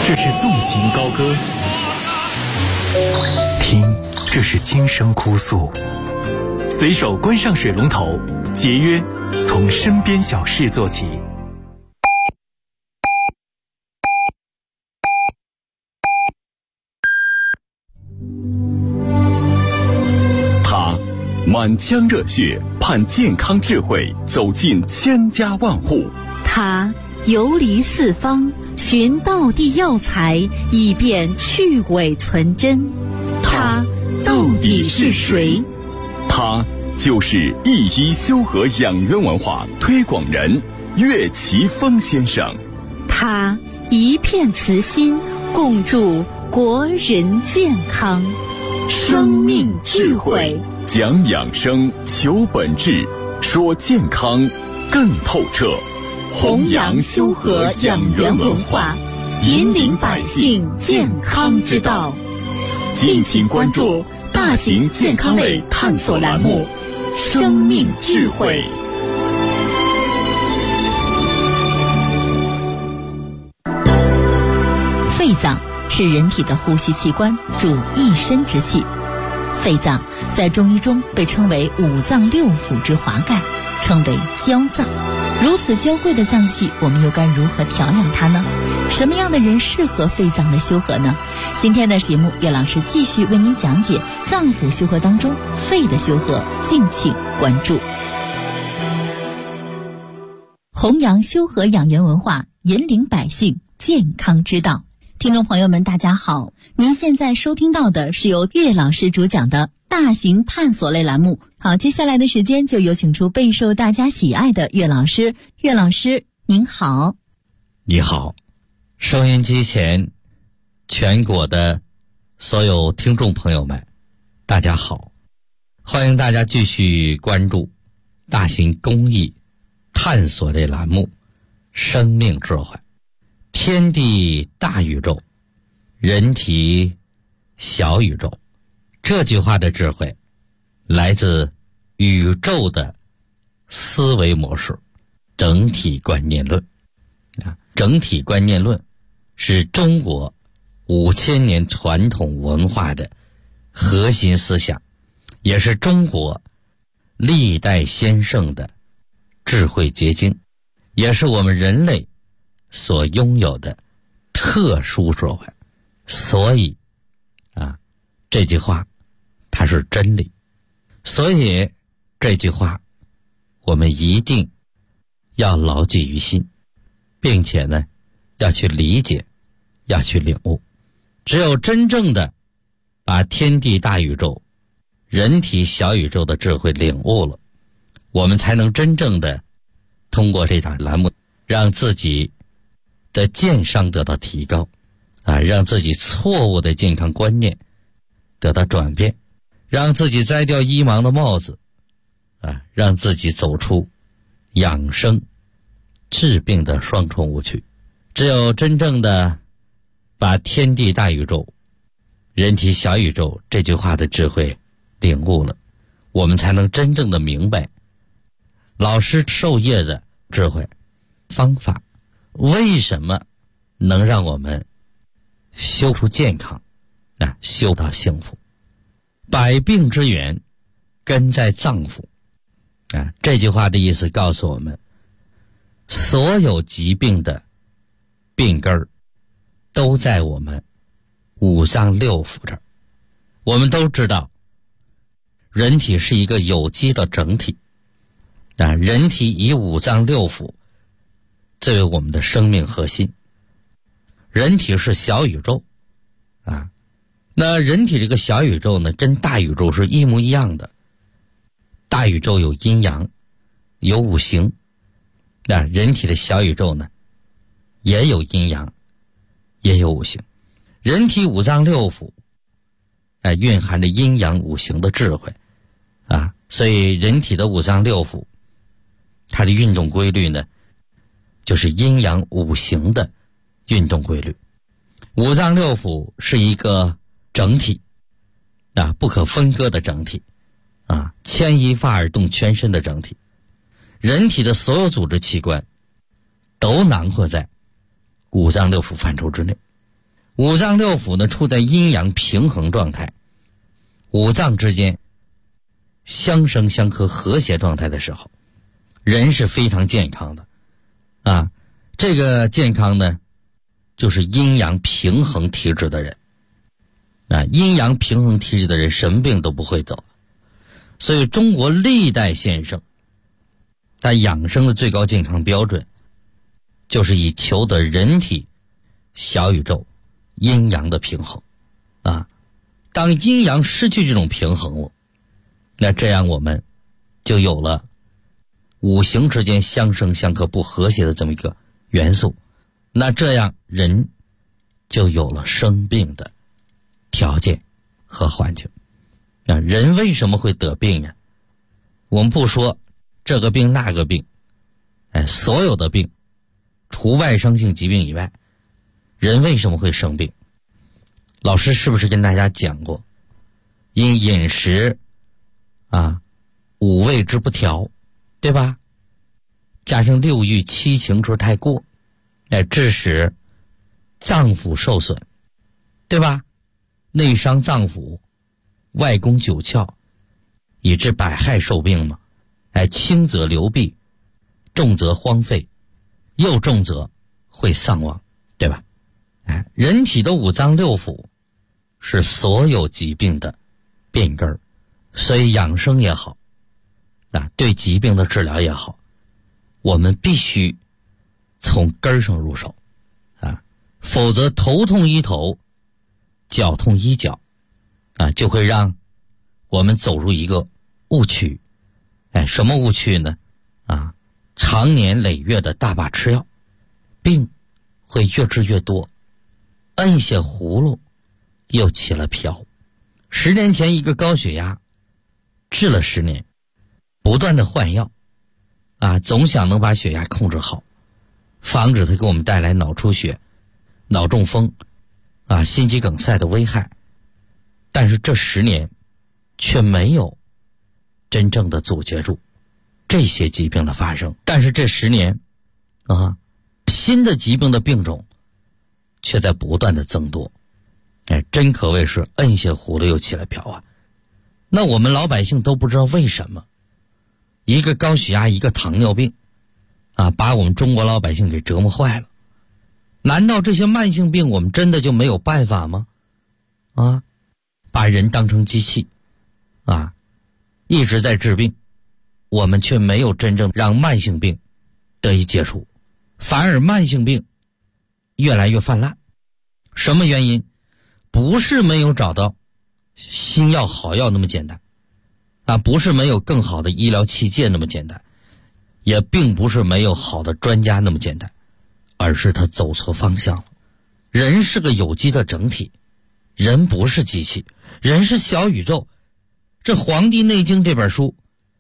这是纵情高歌；听，这是轻声哭诉。随手关上水龙头，节约从身边小事做起。 他满腔热血，盼健康智慧走进千家万户。 他游离四方，寻道地药材，以便去伪存真。他到底是谁？ 他就是一一修和养元文化推广人岳奇峰先生。 他一片慈心，共筑国人健康。生命智慧， 讲养生，求本质，说健康更透彻。 弘扬修和养元文化，引领百姓健康之道。敬请关注大型健康类探索栏目《生命智慧》。 肺脏是人体的呼吸器官，主一身之气。肺脏在中医中被称为五脏六腑之华盖，称为娇脏。如此娇贵的脏器，我们又该如何调养它呢？什么样的人适合肺脏的修和呢？今天的节目，岳老师继续为您讲解脏腑修和当中肺的修和，敬请关注。弘扬修和养元文化，引领百姓健康之道。听众朋友们，大家好，您现在收听到的是由岳老师主讲的大型探索类栏目。好，接下来的时间就有请出备受大家喜爱的岳老师。岳老师您好。 你好，收音机前全国的所有听众朋友们，大家好，欢迎大家继续关注大型公益探索类栏目生命智慧。天地大宇宙，人体小宇宙，这句话的智慧来自宇宙的思维模式，整体观念论。整体观念论是中国5000年传统文化的核心思想，也是中国历代先圣的智慧结晶，也是我们人类所拥有的特殊智慧。所以这句话它是真理，所以这句话我们一定要牢记于心，并且呢要去理解，要去领悟。只有真正的把天地大宇宙、人体小宇宙的智慧领悟了，我们才能真正的通过这档栏目让自己的健商得到提高，让自己错误的健康观念得到转变，让自己摘掉医盲的帽子，让自己走出养生治病的双重误区。只有真正的把天地大宇宙、人体小宇宙这句话的智慧领悟了，我们才能真正的明白老师授业的智慧方法，为什么能让我们修出健康，修到幸福。百病之源根在脏腑，这句话的意思告诉我们，所有疾病的病根儿都在我们五脏六腑这儿。我们都知道人体是一个有机的整体，人体以五脏六腑作为我们的生命核心。人体是小宇宙那人体这个小宇宙呢，跟大宇宙是一模一样的。大宇宙有阴阳，有五行，人体的小宇宙呢也有阴阳，也有五行。人体五脏六腑蕴含着阴阳五行的智慧所以人体的五脏六腑它的运动规律呢，就是阴阳五行的运动规律。五脏六腑是一个整体不可分割的整体牵一发而动全身的整体。人体的所有组织器官都囊括在五脏六腑范畴之内。 五脏六腑呢处在阴阳平衡状态，五脏之间相生相克和谐状态的时候，人是非常健康的啊。这个健康呢就是阴阳平衡体质的人啊，阴阳平衡体质的人什么病都不会得。所以中国历代先生他养生的最高健康标准就是以求得人体小宇宙阴阳的平衡啊。当阴阳失去这种平衡了，那这样我们就有了五行之间相生相克不和谐的这么一个元素，那这样人就有了生病的条件和环境。人为什么会得病呀？我们不说这个病那个病，所有的病除外伤性疾病以外，人为什么会生病？老师是不是跟大家讲过，因饮食五味之不调，对吧？加上六欲七情之太过，致使脏腑受损，对吧？内伤脏腑，外攻九窍，以致百害受病嘛。轻则流弊，重则荒废，又重则会丧亡，对吧？人体的五脏六腑是所有疾病的病根，所以养生也好，对疾病的治疗也好，我们必须从根上入手否则头痛医头，脚痛医脚就会让我们走入一个误区。什么误区呢？常年累月的大把吃药，病会越治越多，摁下葫芦又起了瓢。10年前一个高血压治了10年，不断的换药总想能把血压控制好，防止它给我们带来脑出血、脑中风心肌梗塞的危害。但是这10年却没有真正的阻截住这些疾病的发生。但是这10年新的疾病的病种却在不断的增多。真可谓是摁下葫芦又起了瓢那我们老百姓都不知道为什么一个高血压一个糖尿病把我们中国老百姓给折磨坏了。难道这些慢性病我们真的就没有办法吗？把人当成机器一直在治病，我们却没有真正让慢性病得以解除，反而慢性病越来越泛滥。什么原因？不是没有找到新药好药那么简单不是没有更好的医疗器械那么简单，也并不是没有好的专家那么简单，而是他走错方向了。人是个有机的整体，人不是机器，人是小宇宙。这《黄帝内经》这本书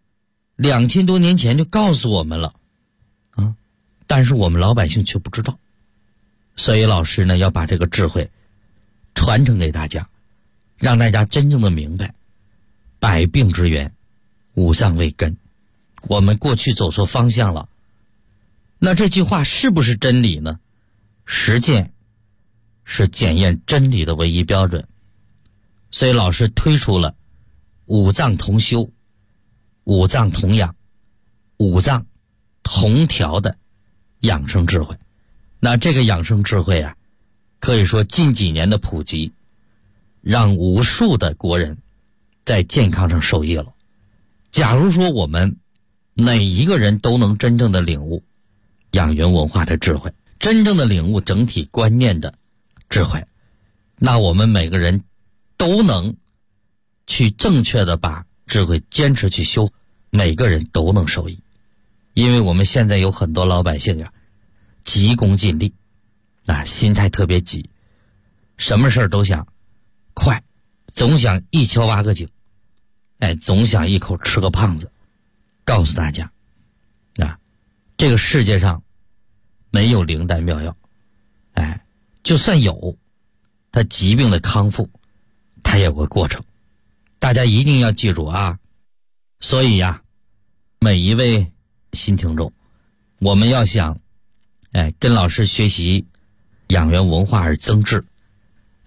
2000多年前就告诉我们了但是我们老百姓却不知道。所以老师呢要把这个智慧传承给大家，让大家真正的明白百病之源五脏为根。我们过去走错方向了，那这句话是不是真理呢？实践是检验真理的唯一标准。所以老师推出了五脏同修、五脏同养、五脏同调的养生智慧。那这个养生智慧可以说近几年的普及，让无数的国人在健康上受益了。假如说我们每一个人都能真正的领悟养元文化的智慧，真正的领悟整体观念的智慧，那我们每个人都能去正确的把智慧坚持去修，每个人都能受益。因为我们现在有很多老百姓急功近利心态特别急，什么事都想快，总想一敲挖个井，总想一口吃个胖子。告诉大家这个世界上没有灵丹妙药，就算有，它疾病的康复它也有个过程，大家一定要记住所以每一位新听众，我们要想跟老师学习养元文化而增智，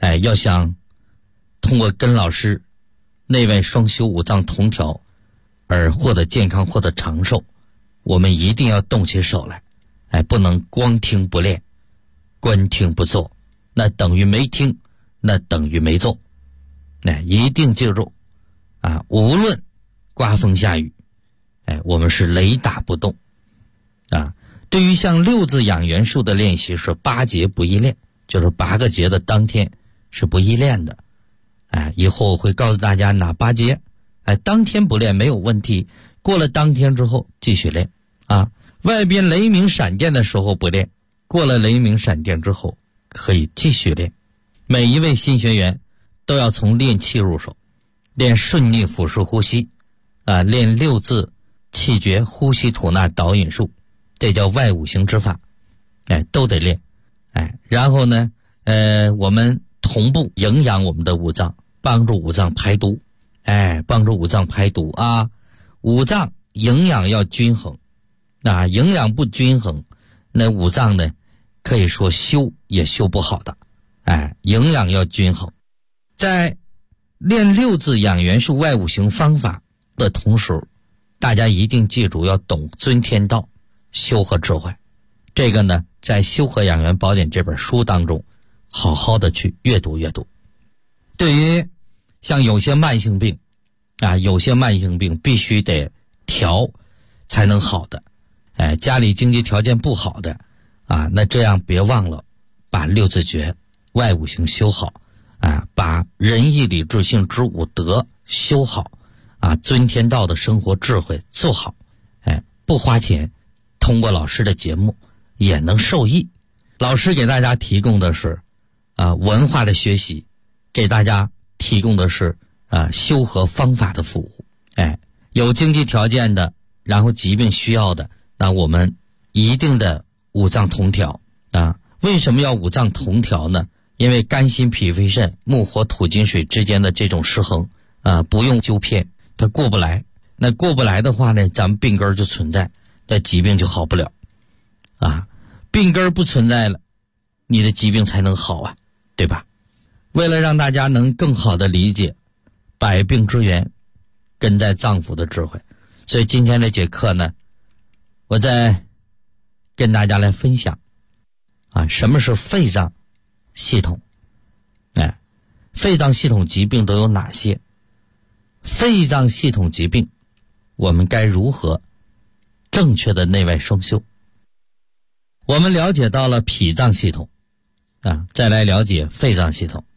要想通过跟老师内外双修五脏同调而获得健康获得长寿，我们一定要动起手来，不能光听不练，光听不做，那等于没听，那等于没做。一定记住无论刮风下雨，我们是雷打不动对于像六字养元术的练习是8节不易练，就是8个节的当天是不易练的。以后我会告诉大家哪8节，当天不练没有问题，过了当天之后继续练外边雷鸣闪电的时候不练，过了雷鸣闪电之后可以继续练。每一位新学员都要从练气入手，练顺逆腹式呼吸练6字气诀呼吸吐纳导引术，这叫外五行之法都得练然后呢我们同步营养我们的五脏，帮助五脏排毒帮助五脏排毒五脏营养要均衡营养不均衡，那五脏呢可以说修也修不好的营养要均衡。在练6字养元术外五行方法的同时，大家一定记住要懂尊天道，修和智慧。这个呢在《修和养元宝典》这本书当中好好的去阅读阅读。对于像有些慢性病有些慢性病必须得调才能好的家里经济条件不好的那这样别忘了把6字诀外五行修好把仁义礼智信知五德修好尊天道的生活智慧做好不花钱，通过老师的节目也能受益。老师给大家提供的是文化的学习，给大家提供的是修和方法的服务有经济条件的，然后疾病需要的，那我们一定的五脏同调为什么要五脏同调呢？因为肝心脾肺肾木火土金水之间的这种失衡不用纠偏它过不来，那过不来的话呢，咱们病根就存在，那疾病就好不了病根不存在了，你的疾病才能好对吧？为了让大家能更好的理解百病之源根在脏腑的智慧，所以今天这节课呢，我再跟大家来分享什么是肺脏系统肺脏系统疾病都有哪些，肺脏系统疾病我们该如何正确的内外双修。我们了解到了脾脏系统再来了解肺脏系统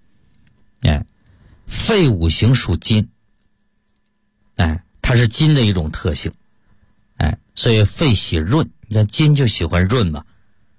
肺五行属金它是金的一种特性所以肺喜润，你看金就喜欢润嘛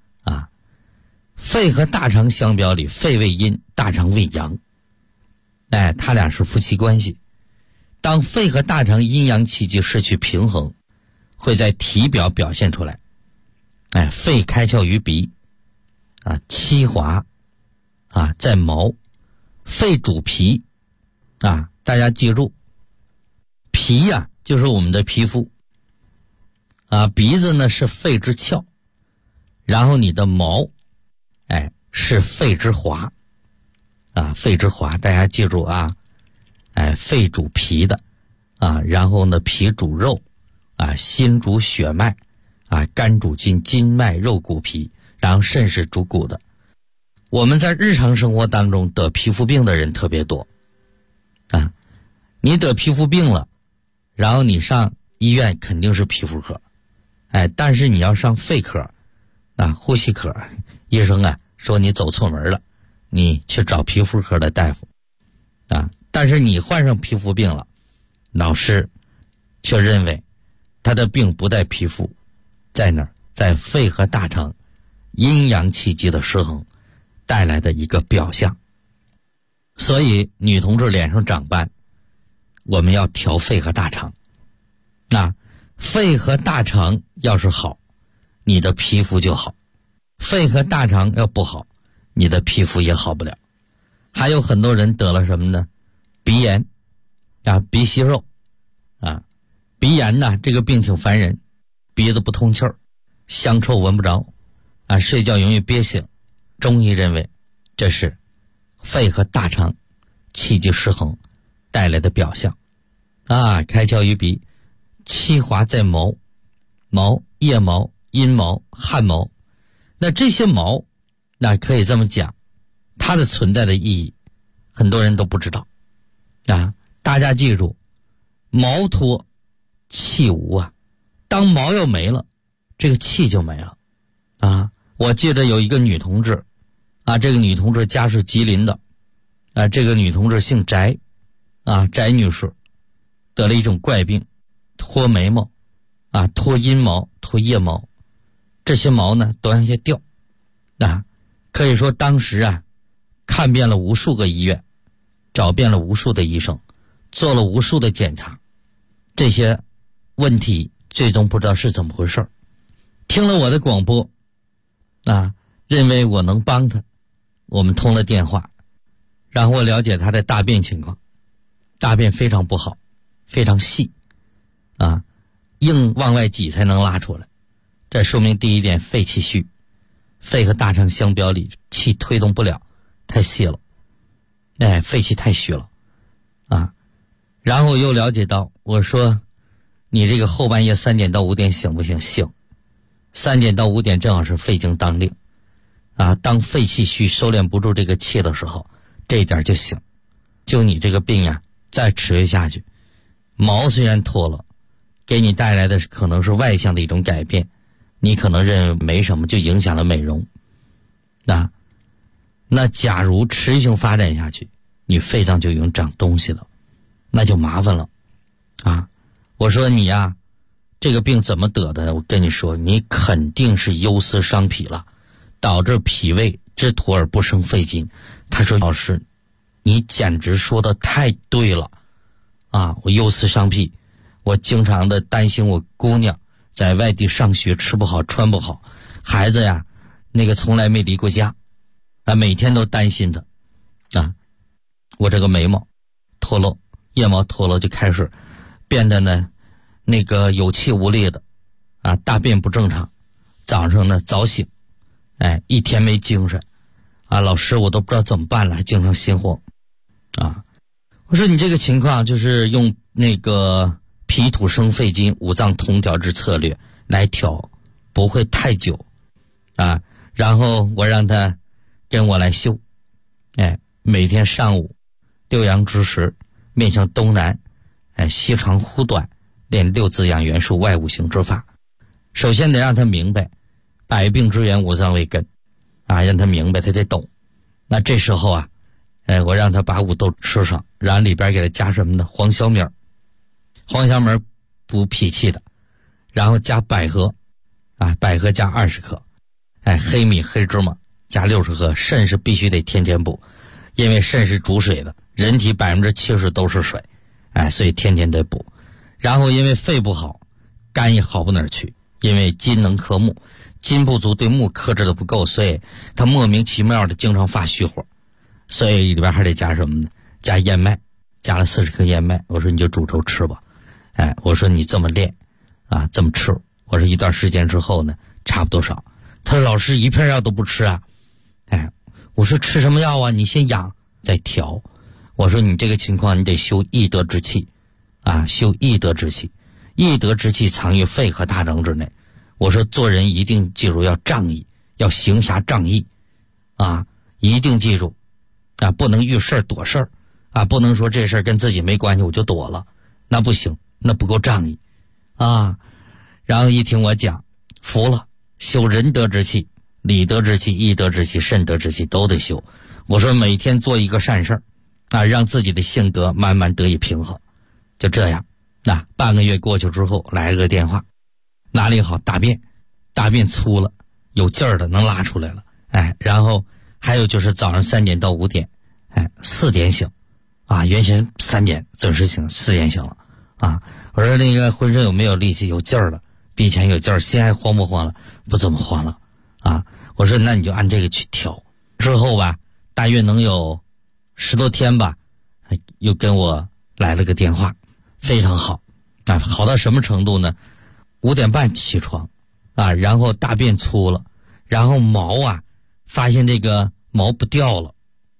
肺和大肠相表里，肺为阴，大肠为阳它俩是夫妻关系。当肺和大肠阴阳气机失去平衡，会在体表表现出来肺开窍于鼻七华在毛。肺主皮大家记住，皮就是我们的皮肤鼻子呢是肺之窍，然后你的毛是肺之华肺之华，大家记住肺主皮的然后呢脾主肉心主血脉肝主筋，筋脉肉骨皮，然后肾是主骨的。我们在日常生活当中得皮肤病的人特别多你得皮肤病了，然后你上医院肯定是皮肤科但是你要上肺科呼吸科，医生说你走错门了，你去找皮肤科的大夫但是你患上皮肤病了，老师却认为他的病不在皮肤，在哪儿？在肺和大肠阴阳气机的失衡带来的一个表象。所以女同志脸上长斑，我们要调肺和大肠肺和大肠要是好，你的皮肤就好；肺和大肠要不好，你的皮肤也好不了。还有很多人得了什么呢？鼻炎鼻息肉鼻炎这个病挺烦人，鼻子不通气儿，香臭闻不着睡觉容易憋醒。中医认为这是肺和大肠气机失衡带来的表象。开窍于鼻，气滑在毛、腋毛、阴毛、汗毛。那这些毛，那可以这么讲，它的存在的意义很多人都不知道大家记住，毛脱气无啊，当毛要没了，这个气就没了我记得有一个女同志这个女同志家是吉林的这个女同志姓翟翟女士得了一种怪病，脱眉毛脱阴毛、脱腋毛，这些毛呢都往下掉可以说当时看遍了无数个医院，找遍了无数的医生，做了无数的检查，这些问题最终不知道是怎么回事。听了我的广播认为我能帮他，我们通了电话，然后我了解他的大便情况，大便非常不好，非常细硬往外挤才能拉出来，这说明第一点，肺气虚，肺和大肠相表里，气推动不了，太细了肺气太虚了然后又了解到，我说你这个后半夜3点到5点醒不醒？醒。3点到5点正好是肺经当令当肺气虚收敛不住这个气的时候，这一点就醒。就你这个病再持续下去，毛虽然脱了，给你带来的可能是外向的一种改变，你可能认为没什么，就影响了美容那假如持续性发展下去，你肺脏就已经长东西了，那就麻烦了我说你这个病怎么得的？我跟你说，你肯定是忧思伤脾了，导致脾胃之土而不生肺金。他说老师，你简直说的太对了我忧思伤脾，我经常的担心我姑娘在外地上学吃不好穿不好，孩子那个从来没离过家每天都担心他我这个眉毛脱落，腋毛脱落，就开始变得呢那个有气无力的大便不正常，早上呢早醒一天没精神老师我都不知道怎么办了，还经常心慌我说你这个情况就是用那个脾土生肺金五脏同调之策略来调，不会太久然后我让他跟我来修每天上午6阳之时，面向东南膝长呼短，练6字养元术外五行之法。首先得让他明白百病之源五脏为根让他明白，他得懂。那这时候我让他把五豆吃上，然后里边给他加什么呢？黄小米，黄小米补脾气的，然后加百合百合加20克黑米黑芝麻加60克。肾是必须得天天补，因为肾是主水的，人体70%都是水所以天天得补。然后因为肺不好，肝也好不哪儿去，因为金能克木，金不足对木克制的不够，所以他莫名其妙的经常发虚火，所以里边还得加什么呢？加燕麦，加了40克燕麦。我说你就煮粥吃吧我说你这么练这么吃。我说一段时间之后呢差不多少。他说老师一片药都不吃我说吃什么药你先养再调。我说你这个情况你得修益德之气修益德之气，益德之气藏于肺和大肠之内。我说做人一定记住要仗义，要行侠仗义一定记住不能遇事躲事儿不能说这事儿跟自己没关系我就躲了，那不行，那不够仗义然后一听我讲服了，修仁德之气、礼德之气、义德之气、慎德之气都得修。我说每天做一个善事让自己的性格慢慢得以平衡。就这样半个月过去之后来了个电话，哪里好？大便粗了，有劲儿的能拉出来了然后还有就是早上3点到5点4点醒原先3点准时醒，4点醒了我说那个浑身有没有力气？有劲儿了，比以前有劲儿，心还慌不慌了？不怎么慌了我说那你就按这个去调。之后大约能有10多天吧，又跟我来了个电话，非常好好到什么程度呢？5点半起床然后大便粗了，然后毛发现这个毛不掉了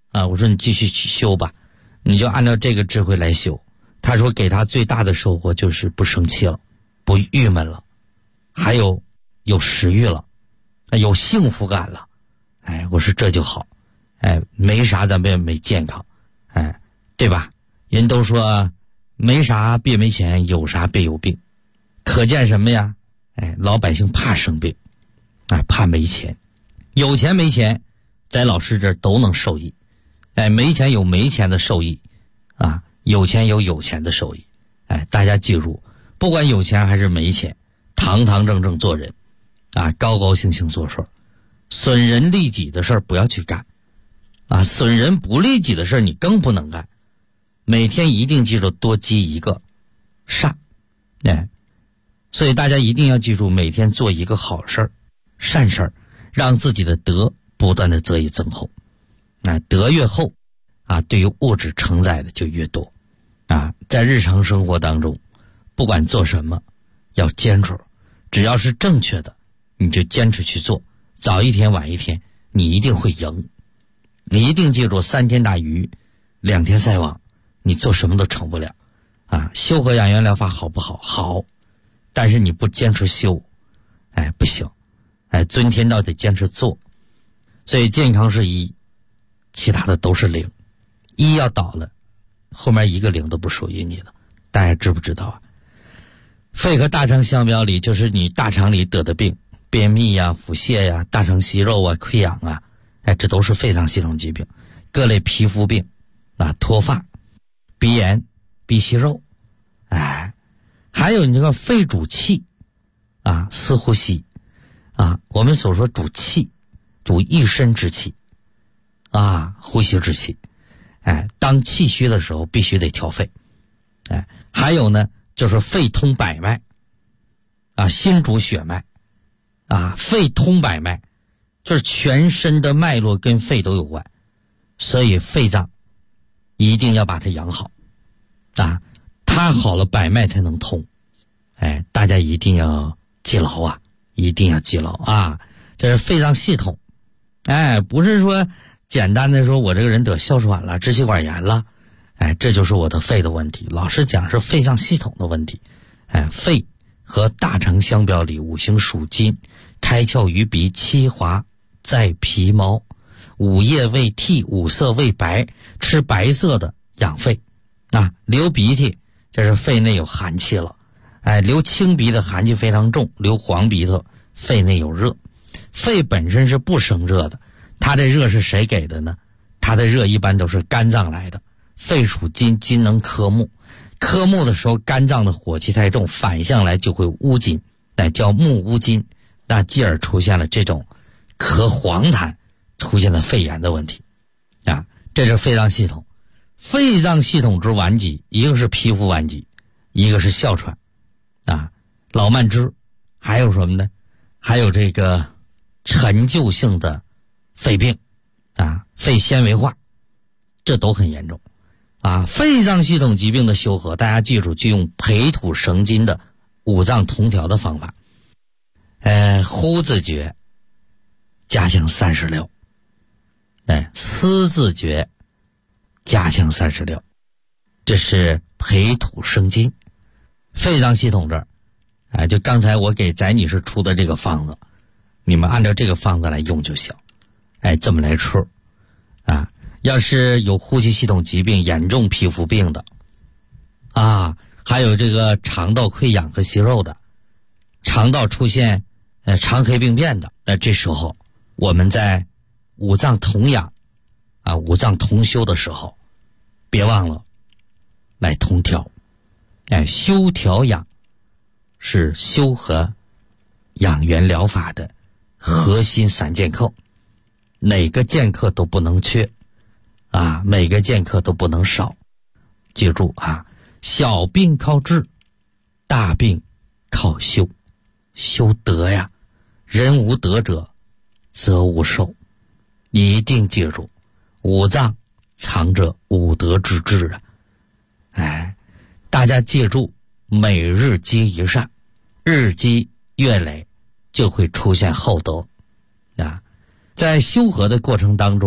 啊，我说你继续去修吧，你就按照这个智慧来修。他说给他最大的收获就是不生气了，不郁闷了，还有食欲了，有幸福感了。哎，我说这就好。哎，没啥咱别没健康，哎，对吧？人都说没啥别没钱，有啥别有病。可见什么呀？哎，老百姓怕生病，啊，怕没钱。有钱没钱，在老师这儿都能受益。哎，没钱有没钱的受益，啊，有钱有有钱的受益。哎，大家记住，不管有钱还是没钱，堂堂正正做人，啊，高高兴兴做事儿，损人利己的事儿不要去干，啊，损人不利己的事儿你更不能干。每天一定记住多积一个善，哎，所以大家一定要记住，每天做一个好事儿、善事儿，让自己的德不断的得以增厚。那德越厚，啊，对于物质承载的就越多。啊，在日常生活当中，不管做什么，要坚持，只要是正确的，你就坚持去做，早一天晚一天，你一定会赢。你一定记住，3天打鱼，2天晒网，你做什么都成不了。啊，修和养元疗法好不好？好，但是你不坚持修，哎，不行。哎，尊天道得坚持做。所以健康是1，其他的都是0。1要倒了，后面一个0都不属于你了。大家知不知道啊？肺和大肠相表里，就是你大肠里得的病，便秘呀、腹泻呀、大肠息肉啊、溃疡啊，哎，这都是肺脏系统疾病。各类皮肤病，啊，脱发、鼻炎、鼻息肉，哎，还有你这个肺主气，啊，四呼吸，啊，我们所说主气，主一身之气，啊，呼吸之气。哎，当气虚的时候必须得调肺。哎，还有呢，就是肺通百脉，啊，心主血脉，啊，肺通百脉，就是全身的脉络跟肺都有关，所以肺脏一定要把它养好，啊，它好了百脉才能通。哎，大家一定要记牢啊，一定要记牢啊，这是肺脏系统。哎，不是说简单的说我这个人得哮喘了、支气管炎了，哎，这就是我的肺的问题。老实讲是肺脏系统的问题。哎，肺和大肠相表里，5行属金，开窍于鼻，七华在皮毛，5液为涕，5色为白，吃白色的养肺。啊，流鼻涕这是肺内有寒气了。哎，流清鼻的寒气非常重，流黄鼻头肺内有热。肺本身是不生热的，它的热是谁给的呢？它的热一般都是肝脏来的。肺属金，金能克木，克木的时候肝脏的火气太重，反向来就会乌金，那叫木乌金，那继而出现了这种咳黄痰，出现了肺炎的问题。啊，这是肺脏系统。肺脏系统之顽疾，一个是皮肤顽疾，一个是哮喘，啊，老慢支，还有什么呢？还有这个陈旧性的肺病，啊，肺纤维化，这都很严重。啊，肺脏系统疾病的修和，大家记住，就用培土生金的5脏同调的方法。呼字诀加强36，哎，思字诀加强36，这是培土生金。肺脏系统这儿，哎，就刚才我给翟女士出的这个方子，你们按照这个方子来用就行。哎，这么来吃，啊。要是有呼吸系统疾病、严重皮肤病的，啊，还有这个肠道溃疡和息肉的，肠道出现肠黑病变的，那这时候我们在5脏同养啊、5脏同修的时候，别忘了来同调。哎，修调养是修和养元疗法的核心3剑客，哪个剑客都不能缺。啊，每个剑客都不能少，记住啊，小病靠治，大病靠修，修德呀，人无德者则无寿。你一定记住，5脏藏着5德之志啊！哎，大家记住，每日积一善，日积月累，就会出现厚德啊！在修和的过程当中，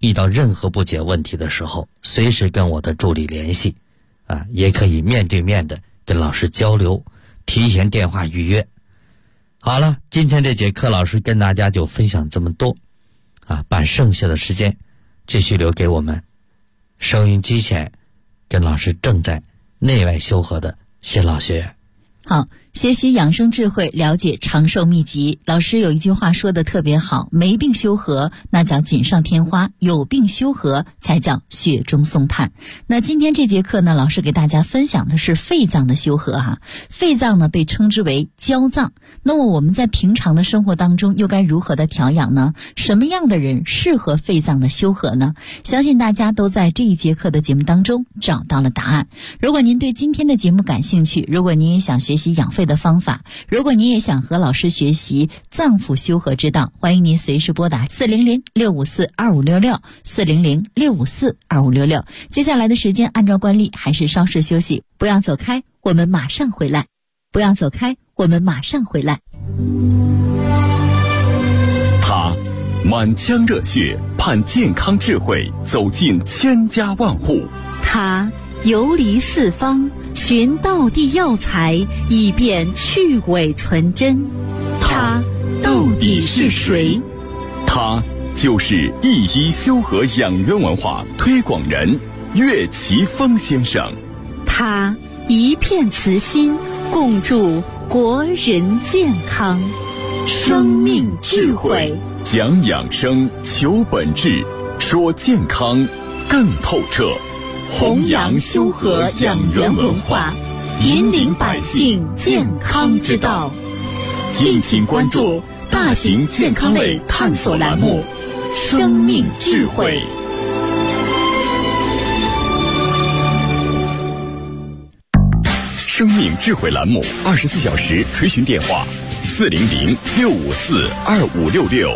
遇到任何不解问题的时候，随时跟我的助理联系啊，也可以面对面的跟老师交流，提前电话预约。好了，今天这节课老师跟大家就分享这么多啊，把剩下的时间继续留给我们收音机前跟老师正在内外修和的新老学员。 好，学习养生智慧，了解长寿秘籍。老师有一句话说的特别好，没病修和那叫锦上添花，有病修和才叫雪中送炭。那今天这节课呢，老师给大家分享的是肺脏的修和哈。肺脏呢被称之为娇脏，那么我们在平常的生活当中又该如何的调养呢？什么样的人适合肺脏的修和呢？相信大家都在这一节课的节目当中找到了答案。如果您对今天的节目感兴趣，如果您也想学习养肺的方法，如果您也想和老师学习脏腑修和之道，欢迎您随时拨打400-654-2566 400-654-2566。接下来的时间按照惯例还是稍事休息，不要走开，我们马上回来。不要走开，我们马上回来。 他满腔热血盼健康智慧走进千家万户， 他游离四方寻道地药材，以便去伪存真。他到底是谁？ 他就是一医修和养元文化推广人岳奇峰先生。 他一片慈心，共筑国人健康。生命智慧， 讲养生，求本质，说健康更透彻。 弘扬修和养元文化，引领百姓健康之道。敬请关注大型健康类探索栏目《生命智慧》。 生命智慧栏目24小时垂询电话400-654-2566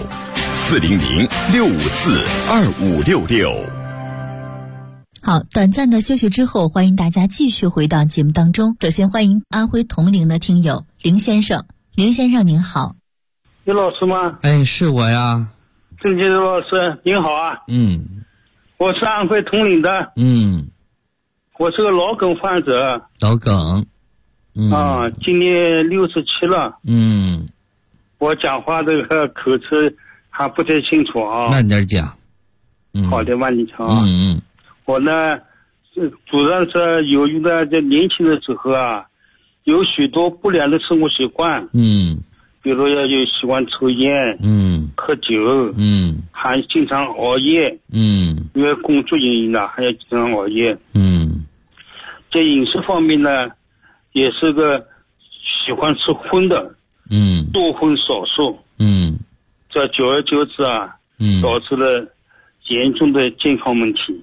400-654-2566。 好，短暂的休息之后，欢迎大家继续回到节目当中。首先欢迎安徽铜陵的听友林先生。林先生您好。 有老师吗？ 哎，是我呀。 郑金如老师您好啊。我是安徽铜陵的。我是个脑梗患者。 脑梗。 今年67了。我讲话这个口齿还不太清楚啊。 慢点讲。 好的，慢点讲啊。我呢，主要是由于呢，在年轻的时候啊，有许多不良的生活习惯。比如要有喜欢抽烟，喝酒，还经常熬夜，因为工作原因呢，还要经常熬夜。在饮食方面呢，也是个喜欢吃荤的，多荤少素。这久而久之啊，导致了严重的健康问题。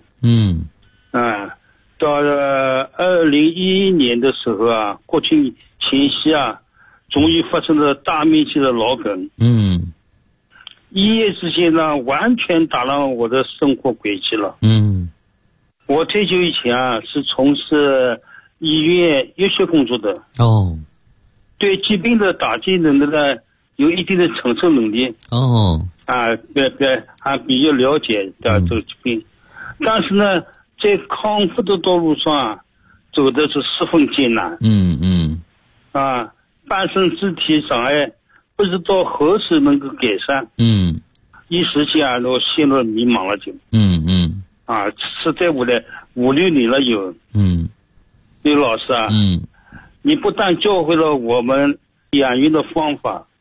到了2011年的时候啊，国庆前夕啊，终于发生了大面积的脑梗。一夜之间呢，完全打乱我的生活轨迹了。我退休以前啊，是从事医院医学工作的。对疾病的打击能力呢，有一定的承受能力。还比较了解的这个疾病。但是呢，在康复的道路上啊，走的是十分艰难。半身肢体障碍不知道何时能够改善。一时间啊，我陷入了迷茫了就。实在5、6年了有。刘老师啊，你不但教会了我们养元的方法，